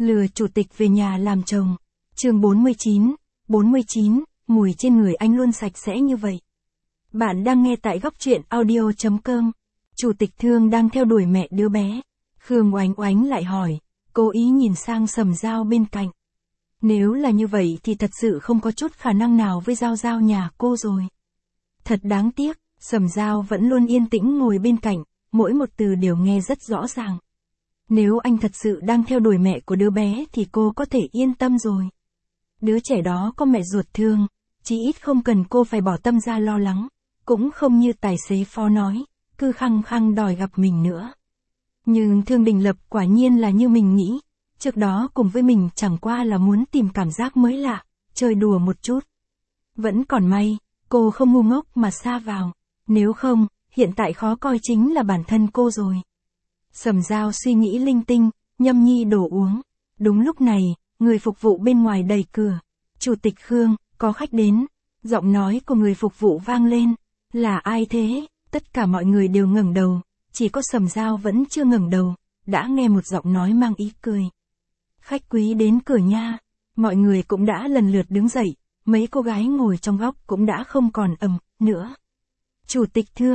Lừa chủ tịch về nhà làm chồng. Chương 49, mùi trên người anh luôn sạch sẽ như vậy. Bạn đang nghe tại góc truyện audio.com. Chủ tịch Thương đang theo đuổi mẹ đứa bé. Khương Oánh Oánh lại hỏi, cố ý nhìn sang Sầm Giao bên cạnh. Nếu là như vậy thì thật sự không có chút khả năng nào với Giao Giao nhà cô rồi. Thật đáng tiếc, Sầm Giao vẫn luôn yên tĩnh ngồi bên cạnh, mỗi một từ đều nghe rất rõ ràng. Nếu anh thật sự đang theo đuổi mẹ của đứa bé thì cô có thể yên tâm rồi. Đứa trẻ đó có mẹ ruột thương, chí ít không cần cô phải bỏ tâm ra lo lắng, cũng không như tài xế phó nói, cứ khăng khăng đòi gặp mình nữa. Nhưng Thương Đình Lập quả nhiên là như mình nghĩ, trước đó cùng với mình chẳng qua là muốn tìm cảm giác mới lạ, chơi đùa một chút. Vẫn còn may, cô không ngu ngốc mà sa vào, nếu không, hiện tại khó coi chính là bản thân cô rồi. Sầm Giao suy nghĩ linh tinh, nhâm nhi đổ uống. Đúng lúc này, người phục vụ bên ngoài đẩy cửa. Chủ tịch Khương, có khách đến. Giọng nói của người phục vụ vang lên. Là ai thế? Tất cả mọi người đều ngẩng đầu. Chỉ có Sầm Giao vẫn chưa ngẩng đầu. Đã nghe một giọng nói mang ý cười. Khách quý đến cửa nha. Mọi người cũng đã lần lượt đứng dậy. Mấy cô gái ngồi trong góc cũng đã không còn ầm nữa. Chủ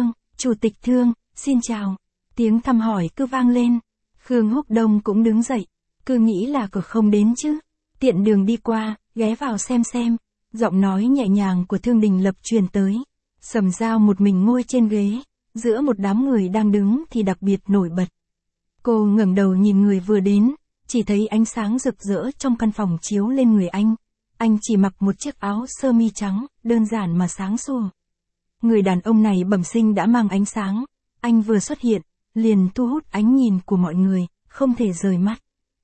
tịch Thương, xin chào. Tiếng thăm hỏi cứ vang lên. Khương Húc Đông cũng đứng dậy. Cứ nghĩ là cửa không đến chứ. Tiện đường đi qua, ghé vào xem. Giọng nói nhẹ nhàng của Thương Đình Lập truyền tới. Sầm Giao một mình ngồi trên ghế. Giữa một đám người đang đứng thì đặc biệt nổi bật. Cô ngẩng đầu nhìn người vừa đến. Chỉ thấy ánh sáng rực rỡ trong căn phòng chiếu lên người anh. Anh chỉ mặc một chiếc áo sơ mi trắng, đơn giản mà sáng sủa. Người đàn ông này bẩm sinh đã mang ánh sáng. Anh vừa xuất hiện, liền thu hút ánh nhìn của mọi người, không thể rời mắt.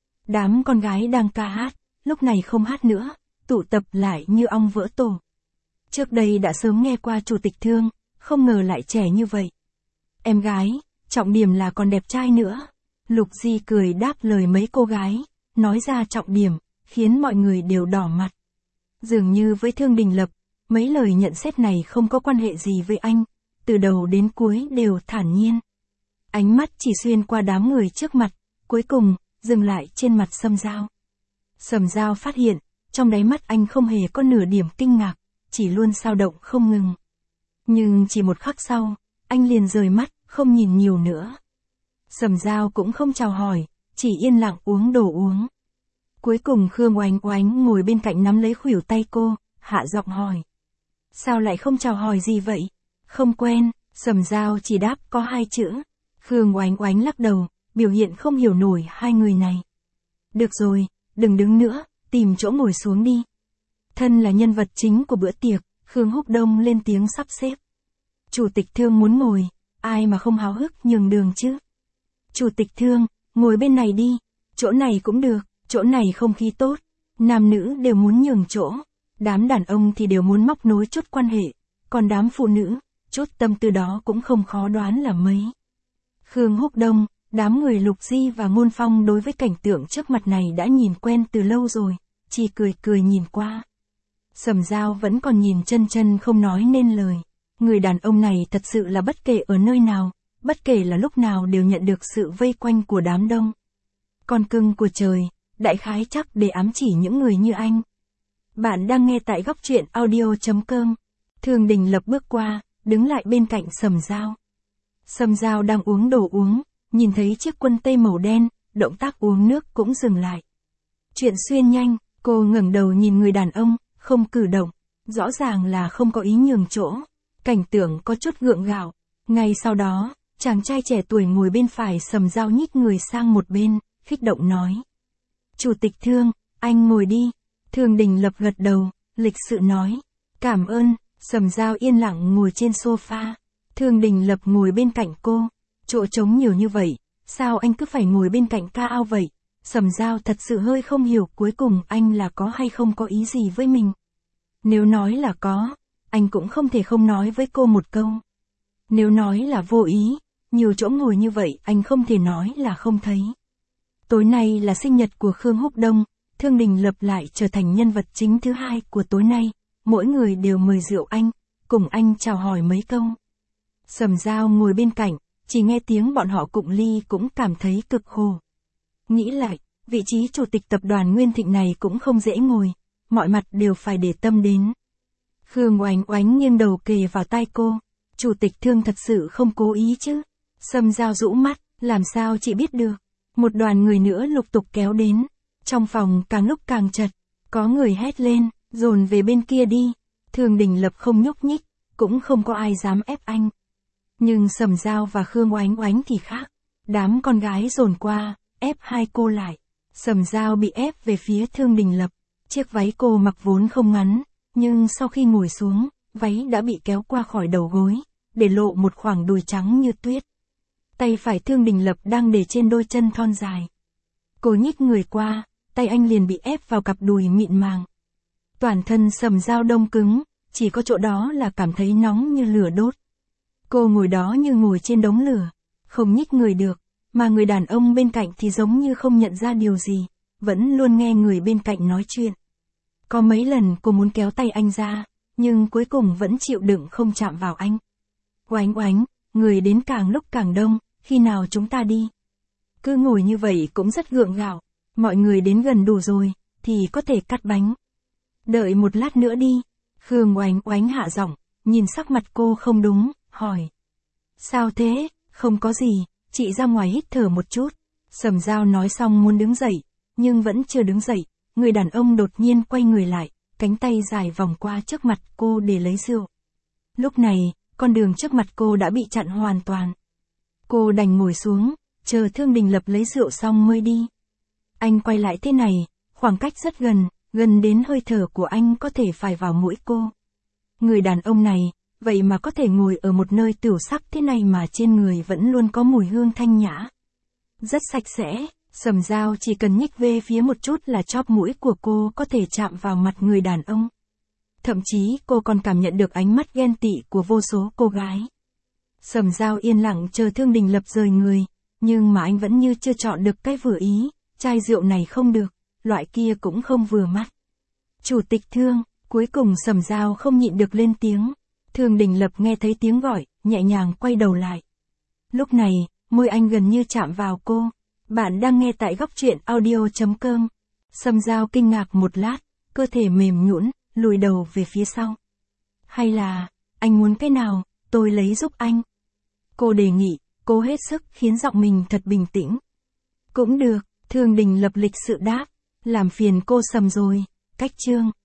Đám con gái đang ca hát, lúc này không hát nữa, tụ tập lại như ong vỡ tổ. Trước đây đã sớm nghe qua Chủ tịch Thương, không ngờ lại trẻ như vậy. Em gái, trọng điểm là còn đẹp trai nữa. Lục Di cười đáp lời mấy cô gái, nói ra trọng điểm, khiến mọi người đều đỏ mặt. Dường như với Thương Đình Lập, mấy lời nhận xét này không có quan hệ gì với anh, từ đầu đến cuối đều thản nhiên. Ánh mắt chỉ xuyên qua đám người trước mặt, cuối cùng, dừng lại trên mặt Sầm Giao. Sầm Giao phát hiện, trong đáy mắt anh không hề có nửa điểm kinh ngạc, chỉ luôn dao động không ngừng. Nhưng chỉ một khắc sau, anh liền rời mắt, không nhìn nhiều nữa. Sầm Giao cũng không chào hỏi, chỉ yên lặng uống đồ uống. Cuối cùng Khương Oánh Oánh ngồi bên cạnh nắm lấy khuỷu tay cô, hạ giọng hỏi. Sao lại không chào hỏi gì vậy? Không quen, Sầm Giao chỉ đáp có 2 chữ. Khương Oánh Oánh lắc đầu, biểu hiện không hiểu nổi hai người này. Được rồi, đừng đứng nữa, tìm chỗ ngồi xuống đi. Thân là nhân vật chính của bữa tiệc, Khương Húc Đông lên tiếng sắp xếp. Chủ tịch Thương muốn ngồi, ai mà không háo hức nhường đường chứ. Chủ tịch Thương, ngồi bên này đi, chỗ này cũng được, chỗ này không khí tốt. Nam nữ đều muốn nhường chỗ, đám đàn ông thì đều muốn móc nối chút quan hệ, còn đám phụ nữ, chút tâm tư đó cũng không khó đoán là mấy. Khương Húc Đông, đám người Lục Di và Ngôn Phong đối với cảnh tượng trước mặt này đã nhìn quen từ lâu rồi, chỉ cười nhìn qua. Sầm Giao vẫn còn nhìn chân không nói nên lời. Người đàn ông này thật sự là bất kể ở nơi nào, bất kể là lúc nào đều nhận được sự vây quanh của đám đông. Con cưng của trời, đại khái chắc để ám chỉ những người như anh. Bạn đang nghe tại góc truyện audio.com. Thương Đình Lập bước qua, đứng lại bên cạnh Sầm Giao. Sầm Giao đang uống đồ uống, nhìn thấy chiếc quân tây màu đen, động tác uống nước cũng dừng lại. Chuyện xuyên nhanh, cô ngẩng đầu nhìn người đàn ông, không cử động, rõ ràng là không có ý nhường chỗ. Cảnh tượng có chút gượng gạo. Ngay sau đó, chàng trai trẻ tuổi ngồi bên phải Sầm Giao nhích người sang một bên, khích động nói. Chủ tịch Thương, anh ngồi đi. Thương Đình Lập gật đầu, lịch sự nói. Cảm ơn. Sầm Giao yên lặng ngồi trên sofa. Thương Đình Lập ngồi bên cạnh cô. Chỗ trống nhiều như vậy, sao anh cứ phải ngồi bên cạnh ca ao vậy? Sầm Giao thật sự hơi không hiểu cuối cùng anh là có hay không có ý gì với mình. Nếu nói là có, anh cũng không thể không nói với cô một câu. Nếu nói là vô ý, nhiều chỗ ngồi như vậy anh không thể nói là không thấy. Tối nay là sinh nhật của Khương Húc Đông, Thương Đình Lập lại trở thành nhân vật chính thứ 2 của tối nay. Mỗi người đều mời rượu anh, cùng anh chào hỏi mấy câu. Sầm Giao ngồi bên cạnh, chỉ nghe tiếng bọn họ cụng ly cũng cảm thấy cực khổ. Nghĩ lại, vị trí chủ tịch tập đoàn Nguyên Thịnh này cũng không dễ ngồi, mọi mặt đều phải để tâm đến. Khương Oánh Oánh nghiêng đầu kề vào tai cô, chủ tịch Thương thật sự không cố ý chứ? Sầm Dao rũ mắt, làm sao chị biết được? Một đoàn người nữa lục tục kéo đến, trong phòng càng lúc càng chật, có người hét lên, dồn về bên kia đi. Thương Đình Lập không nhúc nhích, cũng không có ai dám ép anh. Nhưng Sầm Dao và Khương Oánh Oánh thì khác, đám con gái dồn qua, ép hai cô lại. Sầm Dao bị ép về phía Thương Đình Lập, chiếc váy cô mặc vốn không ngắn, nhưng sau khi ngồi xuống, váy đã bị kéo qua khỏi đầu gối, để lộ một khoảng đùi trắng như tuyết. Tay phải Thương Đình Lập đang để trên đôi chân thon dài. Cô nhích người qua, tay anh liền bị ép vào cặp đùi mịn màng. Toàn thân Sầm Dao đông cứng, chỉ có chỗ đó là cảm thấy nóng như lửa đốt. Cô ngồi đó như ngồi trên đống lửa, không nhích người được, mà người đàn ông bên cạnh thì giống như không nhận ra điều gì, vẫn luôn nghe người bên cạnh nói chuyện. Có mấy lần cô muốn kéo tay anh ra, nhưng cuối cùng vẫn chịu đựng không chạm vào anh. Oánh Oánh, người đến càng lúc càng đông, khi nào chúng ta đi? Cứ ngồi như vậy cũng rất gượng gạo, mọi người đến gần đủ rồi, thì có thể cắt bánh. Đợi một lát nữa đi. Khương Oánh Oánh hạ giọng, nhìn sắc mặt cô không đúng, hỏi. Sao thế? Không có gì, chị ra ngoài hít thở một chút. Sầm Dao nói xong muốn đứng dậy, nhưng vẫn chưa đứng dậy, người đàn ông đột nhiên quay người lại, cánh tay dài vòng qua trước mặt cô để lấy rượu. Lúc này, con đường trước mặt cô đã bị chặn hoàn toàn. Cô đành ngồi xuống, chờ Thương Đình Lập lấy rượu xong mới đi. Anh quay lại thế này, khoảng cách rất gần, gần đến hơi thở của anh có thể phải vào mũi cô. Người đàn ông này, vậy mà có thể ngồi ở một nơi tửu sắc thế này mà trên người vẫn luôn có mùi hương thanh nhã. Rất sạch sẽ, Sầm Dao chỉ cần nhích về phía một chút là chóp mũi của cô có thể chạm vào mặt người đàn ông. Thậm chí cô còn cảm nhận được ánh mắt ghen tị của vô số cô gái. Sầm Dao yên lặng chờ Thương Đình Lập rời người, nhưng mà anh vẫn như chưa chọn được cái vừa ý, chai rượu này không được, loại kia cũng không vừa mắt. Chủ tịch Thương, cuối cùng Sầm Dao không nhịn được lên tiếng. Thương Đình Lập nghe thấy tiếng gọi, nhẹ nhàng quay đầu lại. Lúc này, môi anh gần như chạm vào cô. Bạn đang nghe tại góc truyện audio.com. Sầm Dao kinh ngạc một lát, cơ thể mềm nhũn, lùi đầu về phía sau. Hay là, anh muốn cái nào, tôi lấy giúp anh. Cô đề nghị, cô hết sức khiến giọng mình thật bình tĩnh. Cũng được, Thương Đình Lập lịch sự đáp, làm phiền cô Sầm rồi, cách chương.